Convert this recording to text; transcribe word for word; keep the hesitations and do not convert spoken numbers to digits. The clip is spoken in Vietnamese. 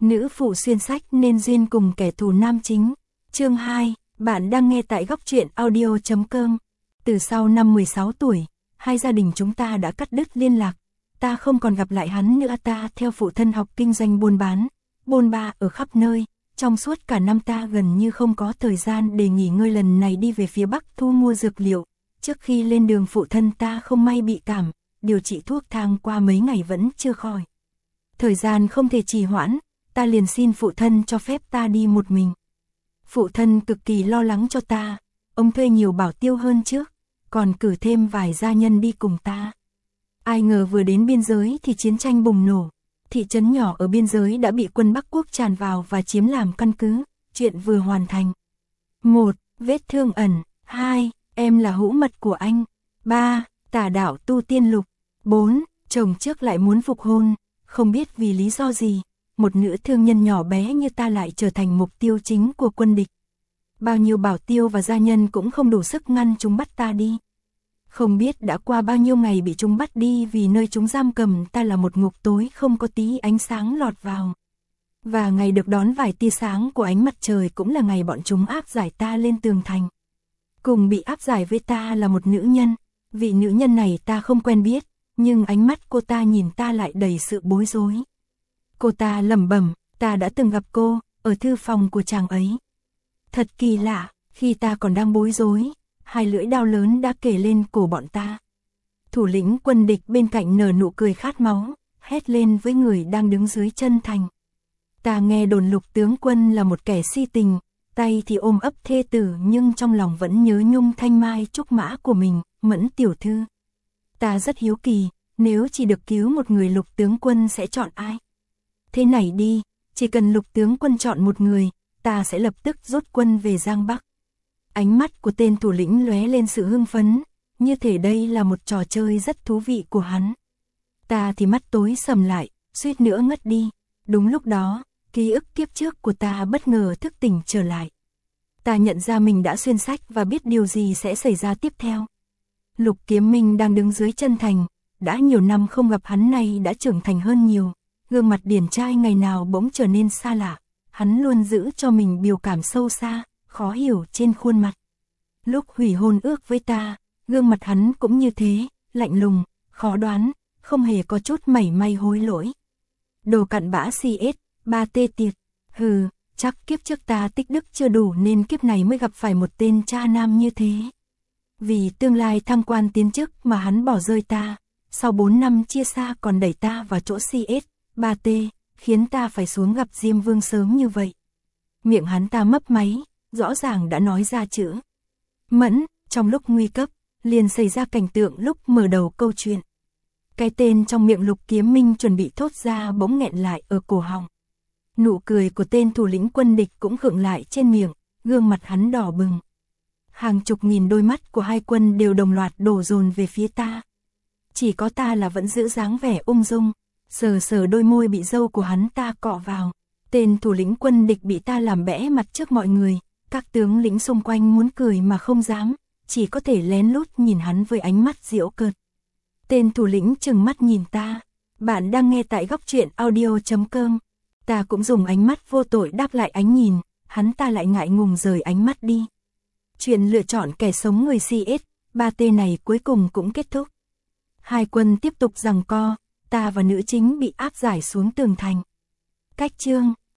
Nữ phụ xuyên sách nên duyên cùng kẻ thù nam chính. Chương hai, bạn đang nghe tại góc truyện audio chấm com. Từ sau năm mười sáu tuổi, hai gia đình chúng ta đã cắt đứt liên lạc. Ta không còn gặp lại hắn nữa. Ta theo phụ thân học kinh doanh buôn bán, bôn ba ở khắp nơi. Trong suốt cả năm ta gần như không có thời gian để nghỉ ngơi. Lần này đi về phía Bắc thu mua dược liệu. Trước khi lên đường phụ thân ta không may bị cảm, điều trị thuốc thang qua mấy ngày vẫn chưa khỏi. Thời gian không thể trì hoãn, ta liền xin phụ thân cho phép ta đi một mình. Phụ thân cực kỳ lo lắng cho ta, ông thuê nhiều bảo tiêu hơn trước, còn cử thêm vài gia nhân đi cùng ta. Ai ngờ vừa đến biên giới thì chiến tranh bùng nổ, thị trấn nhỏ ở biên giới đã bị quân Bắc Quốc tràn vào và chiếm làm căn cứ, chuyện vừa hoàn thành. một. Vết thương ẩn. hai. Em là hữu mật của anh. ba. Tà đạo tu tiên lục. bốn. Chồng trước lại muốn phục hôn, không biết vì lý do gì, một nữ thương nhân nhỏ bé như ta lại trở thành mục tiêu chính của quân địch. Bao nhiêu bảo tiêu và gia nhân cũng không đủ sức ngăn chúng bắt ta đi. Không biết đã qua bao nhiêu ngày bị chúng bắt đi vì nơi chúng giam cầm ta là một ngục tối không có tí ánh sáng lọt vào. Và ngày được đón vài tia sáng của ánh mặt trời cũng là ngày bọn chúng áp giải ta lên tường thành. Cùng bị áp giải với ta là một nữ nhân, vị nữ nhân này ta không quen biết, nhưng ánh mắt cô ta nhìn ta lại đầy sự bối rối. Cô ta lẩm bẩm, ta đã từng gặp cô, ở thư phòng của chàng ấy. Thật kỳ lạ, khi ta còn đang bối rối, hai lưỡi đao lớn đã kề lên cổ bọn ta. Thủ lĩnh quân địch bên cạnh nở nụ cười khát máu, hét lên với người đang đứng dưới chân thành. Ta nghe đồn Lục tướng quân là một kẻ si tình, tay thì ôm ấp thê tử nhưng trong lòng vẫn nhớ nhung thanh mai trúc mã của mình, Mẫn tiểu thư. Ta rất hiếu kỳ, nếu chỉ được cứu một người Lục tướng quân sẽ chọn ai? Thế này đi, chỉ cần Lục tướng quân chọn một người, ta sẽ lập tức rút quân về Giang Bắc. Ánh mắt của tên thủ lĩnh lóe lên sự hưng phấn, như thể đây là một trò chơi rất thú vị của hắn. Ta thì mắt tối sầm lại, suýt nữa ngất đi. Đúng lúc đó, ký ức kiếp trước của ta bất ngờ thức tỉnh trở lại. Ta nhận ra mình đã xuyên sách và biết điều gì sẽ xảy ra tiếp theo. Lục Kiếm Minh đang đứng dưới chân thành, đã nhiều năm không gặp hắn này đã trưởng thành hơn nhiều. Gương mặt điển trai ngày nào bỗng trở nên xa lạ, hắn luôn giữ cho mình biểu cảm sâu xa, khó hiểu trên khuôn mặt. Lúc hủy hôn ước với ta, gương mặt hắn cũng như thế, lạnh lùng, khó đoán, không hề có chút mảy may hối lỗi. Đồ cặn bã xê ét, ba tê tiệt, hừ, chắc kiếp trước ta tích đức chưa đủ nên kiếp này mới gặp phải một tên cha nam như thế. Vì tương lai thăng quan tiến chức mà hắn bỏ rơi ta, sau bốn năm chia xa còn đẩy ta vào chỗ xê ét, ba tê, khiến ta phải xuống gặp Diêm Vương sớm như vậy. Miệng hắn ta mấp máy, rõ ràng đã nói ra chữ Mẫn, trong lúc nguy cấp, liền xảy ra cảnh tượng lúc mở đầu câu chuyện. Cái tên trong miệng Lục Kiếm Minh chuẩn bị thốt ra bỗng nghẹn lại ở cổ họng. Nụ cười của tên thủ lĩnh quân địch cũng khựng lại trên miệng, gương mặt hắn đỏ bừng. Hàng chục nghìn đôi mắt của hai quân đều đồng loạt đổ dồn về phía ta. Chỉ có ta là vẫn giữ dáng vẻ ung dung, sờ sờ đôi môi bị râu của hắn ta cọ vào. Tên thủ lĩnh quân địch bị ta làm bẽ mặt trước mọi người, các tướng lĩnh xung quanh muốn cười mà không dám, chỉ có thể lén lút nhìn hắn với ánh mắt giễu cợt. Tên thủ lĩnh trừng mắt nhìn ta, bạn đang nghe tại góc truyện audio chấm com. Ta cũng dùng ánh mắt vô tội đáp lại ánh nhìn, hắn ta lại ngại ngùng rời ánh mắt đi. Chuyện lựa chọn kẻ sống người xê ét, ba tê này cuối cùng cũng kết thúc. Hai quân tiếp tục giằng co, ta và nữ chính bị áp giải xuống tường thành. Cách chương